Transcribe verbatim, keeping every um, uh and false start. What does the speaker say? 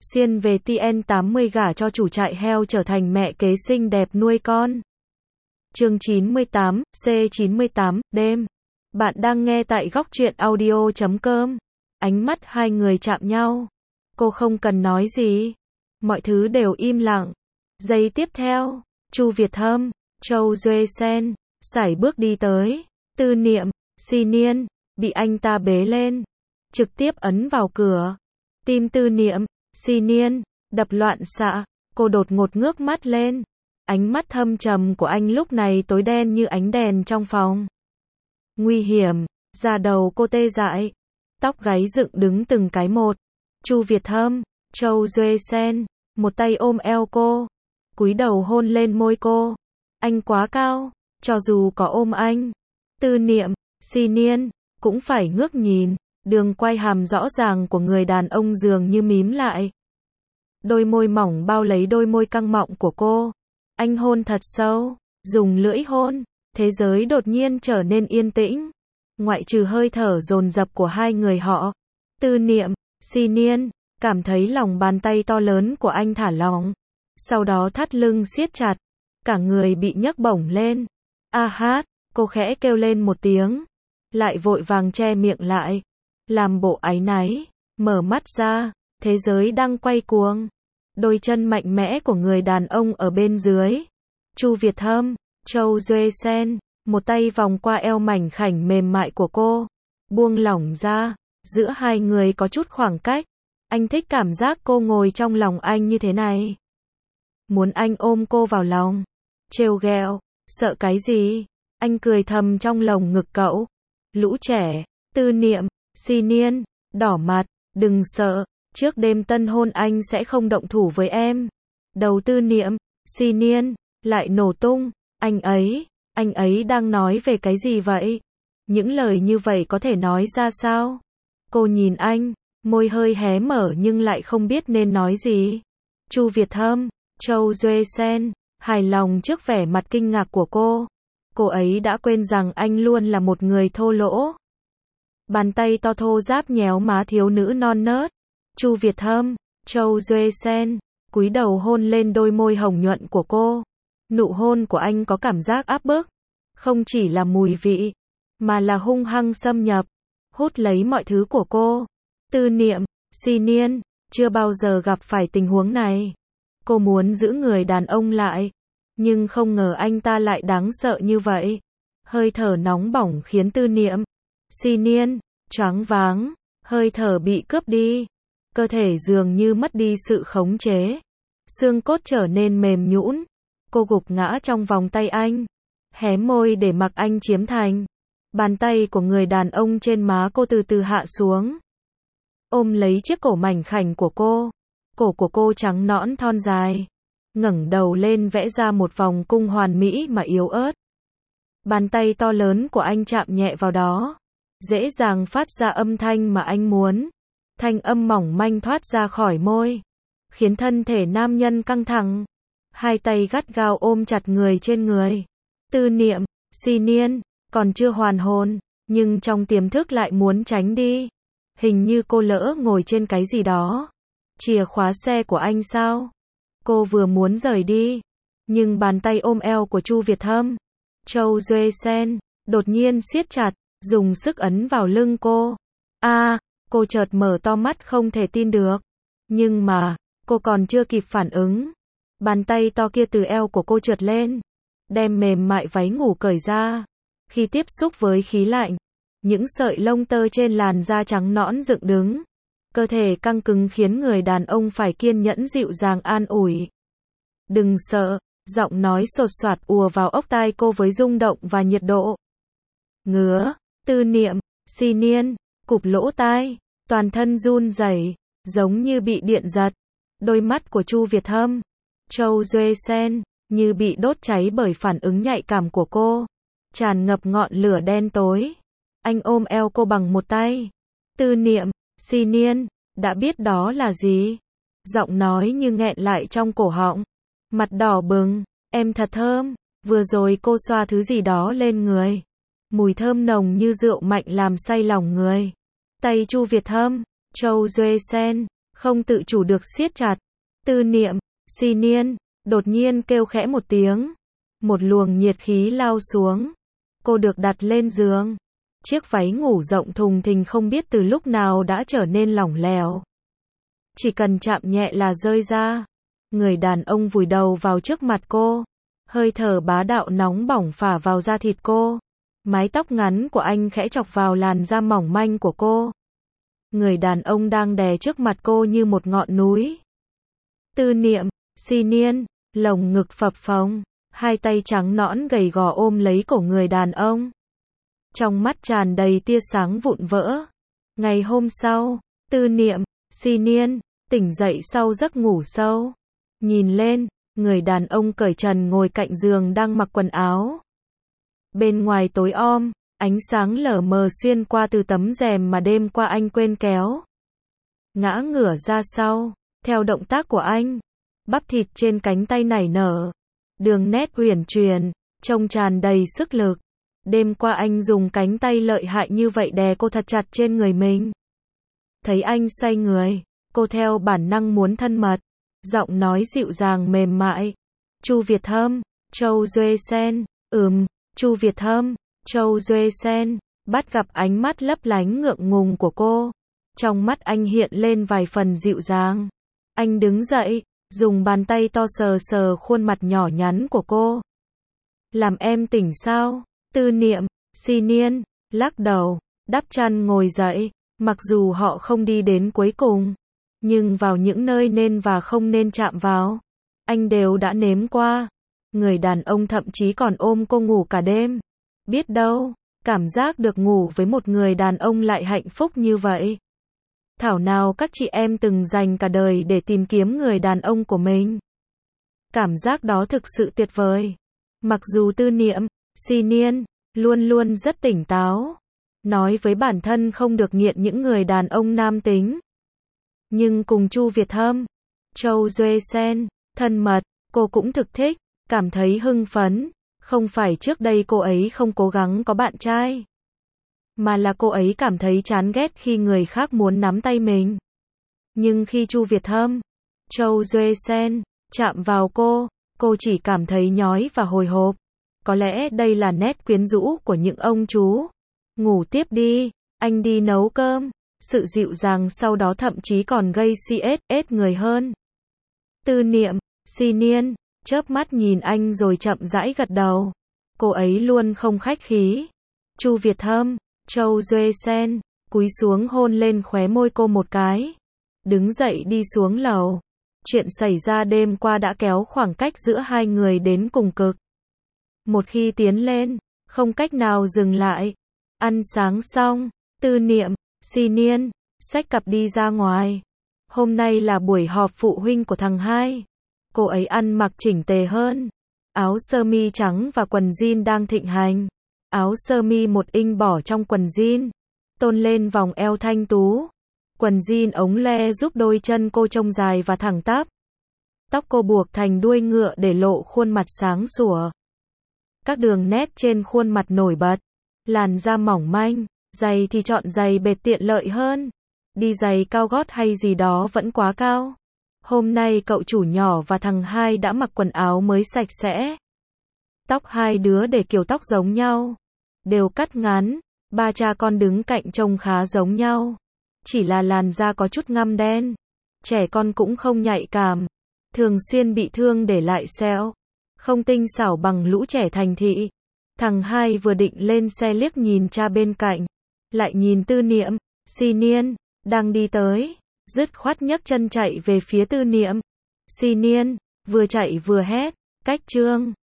Xuyên về T N tám mươi gả cho chủ trại heo trở thành mẹ kế xinh đẹp nuôi con. Chương chín mươi tám, C chín mươi tám, đêm. Bạn đang nghe tại góc truyện audio chấm com. Ánh mắt hai người chạm nhau. Cô không cần nói gì. Mọi thứ đều im lặng. Giây tiếp theo, Chu Việt Thâm, Châu Duệ Sen, sải bước đi tới. Tư Niệm, Xi Niên, bị anh ta bế lên. Trực tiếp ấn vào cửa. Tim Tư Niệm, Xi Niên, đập loạn xạ. Cô đột ngột ngước mắt lên. Ánh mắt thâm trầm của anh lúc này tối đen như ánh đèn trong phòng. Nguy hiểm, da đầu cô tê dại. Tóc gáy dựng đứng từng cái một. Chu Việt Thâm, Châu Duệ Sen, một tay ôm eo cô. Cúi đầu hôn lên môi cô. Anh quá cao, cho dù có ôm anh. Tư Niệm, Xi Niên, cũng phải ngước nhìn. Đường quay hàm rõ ràng của người đàn ông dường như mím lại. Đôi môi mỏng bao lấy đôi môi căng mọng của cô. Anh hôn thật sâu, dùng lưỡi hôn. Thế giới đột nhiên trở nên yên tĩnh. Ngoại trừ hơi thở dồn dập của hai người họ. Tư Niệm, Xi Niên, cảm thấy lòng bàn tay to lớn của anh thả lỏng. Sau đó thắt lưng siết chặt. Cả người bị nhấc bổng lên. A hát, cô khẽ kêu lên một tiếng. Lại vội vàng che miệng lại. Làm bộ áy náy. Mở mắt ra. Thế giới đang quay cuồng. Đôi chân mạnh mẽ của người đàn ông ở bên dưới. Chu Việt Thâm, Châu Duệ Sen, một tay vòng qua eo mảnh khảnh mềm mại của cô. Buông lỏng ra. Giữa hai người có chút khoảng cách. Anh thích cảm giác cô ngồi trong lòng anh như thế này. Muốn anh ôm cô vào lòng. Trêu ghẹo. Sợ cái gì? Anh cười thầm trong lồng ngực cậu. Lũ trẻ. Tư Niệm, Xi Niên, đỏ mặt. Đừng sợ. Trước đêm tân hôn anh sẽ không động thủ với em. Đầu Tư Niệm, Xi Niên, lại nổ tung. Anh ấy, anh ấy đang nói về cái gì vậy? Những lời như vậy có thể nói ra sao? Cô nhìn anh, môi hơi hé mở nhưng lại không biết nên nói gì. Chu Việt Thâm, Châu Duệ Sen, hài lòng trước vẻ mặt kinh ngạc của cô. Cô ấy đã quên rằng anh luôn là một người thô lỗ. Bàn tay to thô ráp nhéo má thiếu nữ non nớt. Chu Việt Thâm, Châu Duệ Sen, cúi đầu hôn lên đôi môi hồng nhuận của cô. Nụ hôn của anh có cảm giác áp bức. Không chỉ là mùi vị, mà là hung hăng xâm nhập. Hút lấy mọi thứ của cô. Tư Niệm, Xi Niên, chưa bao giờ gặp phải tình huống này. Cô muốn giữ người đàn ông lại. Nhưng không ngờ anh ta lại đáng sợ như vậy. Hơi thở nóng bỏng khiến Tư Niệm, Xi Niên, choáng váng. Hơi thở bị cướp đi. Cơ thể dường như mất đi sự khống chế. Xương cốt trở nên mềm nhũn. Cô gục ngã trong vòng tay anh. Hé môi để mặc anh chiếm thành. Bàn tay của người đàn ông trên má cô từ từ hạ xuống. Ôm lấy chiếc cổ mảnh khảnh của cô. Cổ của cô trắng nõn thon dài. Ngẩng đầu lên vẽ ra một vòng cung hoàn mỹ mà yếu ớt. Bàn tay to lớn của anh chạm nhẹ vào đó. Dễ dàng phát ra âm thanh mà anh muốn. Thanh âm mỏng manh thoát ra khỏi môi. Khiến thân thể nam nhân căng thẳng. Hai tay gắt gao ôm chặt người trên người. Tư Niệm, Xi Niên, còn chưa hoàn hồn. Nhưng trong tiềm thức lại muốn tránh đi. Hình như cô lỡ ngồi trên cái gì đó. Chìa khóa xe của anh sao? Cô vừa muốn rời đi. Nhưng bàn tay ôm eo của Chu Việt Thâm, Châu Duệ Sen, đột nhiên siết chặt. Dùng sức ấn vào lưng cô. A, à, cô chợt mở to mắt không thể tin được. Nhưng mà, cô còn chưa kịp phản ứng. Bàn tay to kia từ eo của cô trượt lên. Đem mềm mại váy ngủ cởi ra. Khi tiếp xúc với khí lạnh, những sợi lông tơ trên làn da trắng nõn dựng đứng. Cơ thể căng cứng khiến người đàn ông phải kiên nhẫn dịu dàng an ủi. Đừng sợ, giọng nói sột soạt ùa vào ốc tai cô với rung động và nhiệt độ. Ngứa. Tư Niệm, Xi Niên, cụp lỗ tai, toàn thân run rẩy, giống như bị điện giật. Đôi mắt của Chu Việt Thâm, Châu Duệ Sen, như bị đốt cháy bởi phản ứng nhạy cảm của cô. Tràn ngập ngọn lửa đen tối. Anh ôm eo cô bằng một tay. Tư Niệm, Xi Niên, đã biết đó là gì? Giọng nói như nghẹn lại trong cổ họng. Mặt đỏ bừng, em thật thơm. Vừa rồi cô xoa thứ gì đó lên người. Mùi thơm nồng như rượu mạnh làm say lòng người. Tay Chu Việt Thâm, Châu Duệ Sen, không tự chủ được siết chặt. Tư Niệm, Si Niên, đột nhiên kêu khẽ một tiếng. Một luồng nhiệt khí lao xuống. Cô được đặt lên giường. Chiếc váy ngủ rộng thùng thình không biết từ lúc nào đã trở nên lỏng lẻo. Chỉ cần chạm nhẹ là rơi ra. Người đàn ông vùi đầu vào trước mặt cô. Hơi thở bá đạo nóng bỏng phả vào da thịt cô. Mái tóc ngắn của anh khẽ chọc vào làn da mỏng manh của cô. Người đàn ông đang đè trước mặt cô như một ngọn núi. Tư Niệm, Si Niên, lồng ngực phập phồng, hai tay trắng nõn gầy gò ôm lấy cổ người đàn ông. Trong mắt tràn đầy tia sáng vụn vỡ. Ngày hôm sau, Tư Niệm, Si Niên, tỉnh dậy sau giấc ngủ sâu. Nhìn lên, người đàn ông cởi trần ngồi cạnh giường đang mặc quần áo. Bên ngoài tối om, ánh sáng lờ mờ xuyên qua từ tấm rèm mà đêm qua anh quên kéo. Ngã ngửa ra sau, theo động tác của anh, bắp thịt trên cánh tay nảy nở. Đường nét uyển chuyển, trông tràn đầy sức lực. Đêm qua anh dùng cánh tay lợi hại như vậy đè cô thật chặt trên người mình. Thấy anh xoay người, cô theo bản năng muốn thân mật. Giọng nói dịu dàng mềm mại. Chu Việt Thâm, Châu Duệ Sen, ừm, Chu Việt Thâm, Châu Duệ Sen, bắt gặp ánh mắt lấp lánh ngượng ngùng của cô. Trong mắt anh hiện lên vài phần dịu dàng. Anh đứng dậy, dùng bàn tay to sờ sờ khuôn mặt nhỏ nhắn của cô. Làm em tỉnh sao? Tư Niệm, Si Niên, lắc đầu, đắp chăn ngồi dậy. Mặc dù họ không đi đến cuối cùng, nhưng vào những nơi nên và không nên chạm vào, anh đều đã nếm qua. Người đàn ông thậm chí còn ôm cô ngủ cả đêm. Biết đâu, cảm giác được ngủ với một người đàn ông lại hạnh phúc như vậy. Thảo nào các chị em từng dành cả đời để tìm kiếm người đàn ông của mình. Cảm giác đó thực sự tuyệt vời. Mặc dù Tư Niệm, Si Niên, luôn luôn rất tỉnh táo. Nói với bản thân không được nghiện những người đàn ông nam tính. Nhưng cùng Chu Việt Thâm, Châu Duệ Sen, thân mật, cô cũng thực thích, cảm thấy hưng phấn. Không phải trước đây cô ấy không cố gắng có bạn trai, mà là cô ấy cảm thấy chán ghét khi người khác muốn nắm tay mình. Nhưng khi Chu Việt Thâm, Châu Duệ Sen, chạm vào cô, cô chỉ cảm thấy nhói và hồi hộp. Có lẽ đây là nét quyến rũ của những ông chú. Ngủ tiếp đi, anh đi nấu cơm. Sự dịu dàng sau đó thậm chí còn gây si ết ết người hơn. Tư Niệm, Si Niên, chớp mắt nhìn anh rồi chậm rãi gật đầu. Cô ấy luôn không khách khí. Chu Việt Thâm, Châu Duệ Sen, cúi xuống hôn lên khóe môi cô một cái. Đứng dậy đi xuống lầu. Chuyện xảy ra đêm qua đã kéo khoảng cách giữa hai người đến cùng cực. Một khi tiến lên, không cách nào dừng lại. Ăn sáng xong, Tư Niệm, Si Niên, xách cặp đi ra ngoài. Hôm nay là buổi họp phụ huynh của thằng hai. Cô ấy ăn mặc chỉnh tề hơn. Áo sơ mi trắng và quần jean đang thịnh hành. Áo sơ mi một inch bỏ trong quần jean, tôn lên vòng eo thanh tú. Quần jean ống le giúp đôi chân cô trông dài và thẳng tắp. Tóc cô buộc thành đuôi ngựa để lộ khuôn mặt sáng sủa. Các đường nét trên khuôn mặt nổi bật. Làn da mỏng manh. Giày thì chọn giày bệt tiện lợi hơn. Đi giày cao gót hay gì đó vẫn quá cao. Hôm nay cậu chủ nhỏ và thằng hai đã mặc quần áo mới sạch sẽ. Tóc hai đứa để kiểu tóc giống nhau. Đều cắt ngắn. Ba cha con đứng cạnh trông khá giống nhau. Chỉ là làn da có chút ngăm đen. Trẻ con cũng không nhạy cảm. Thường xuyên bị thương để lại sẹo. Không tinh xảo bằng lũ trẻ thành thị. Thằng hai vừa định lên xe liếc nhìn cha bên cạnh. Lại nhìn Tư Niệm, Si Niên, đang đi tới. Dứt khoát nhấc chân chạy về phía Tư Niệm, Si Niên, vừa chạy vừa hét, cách chương.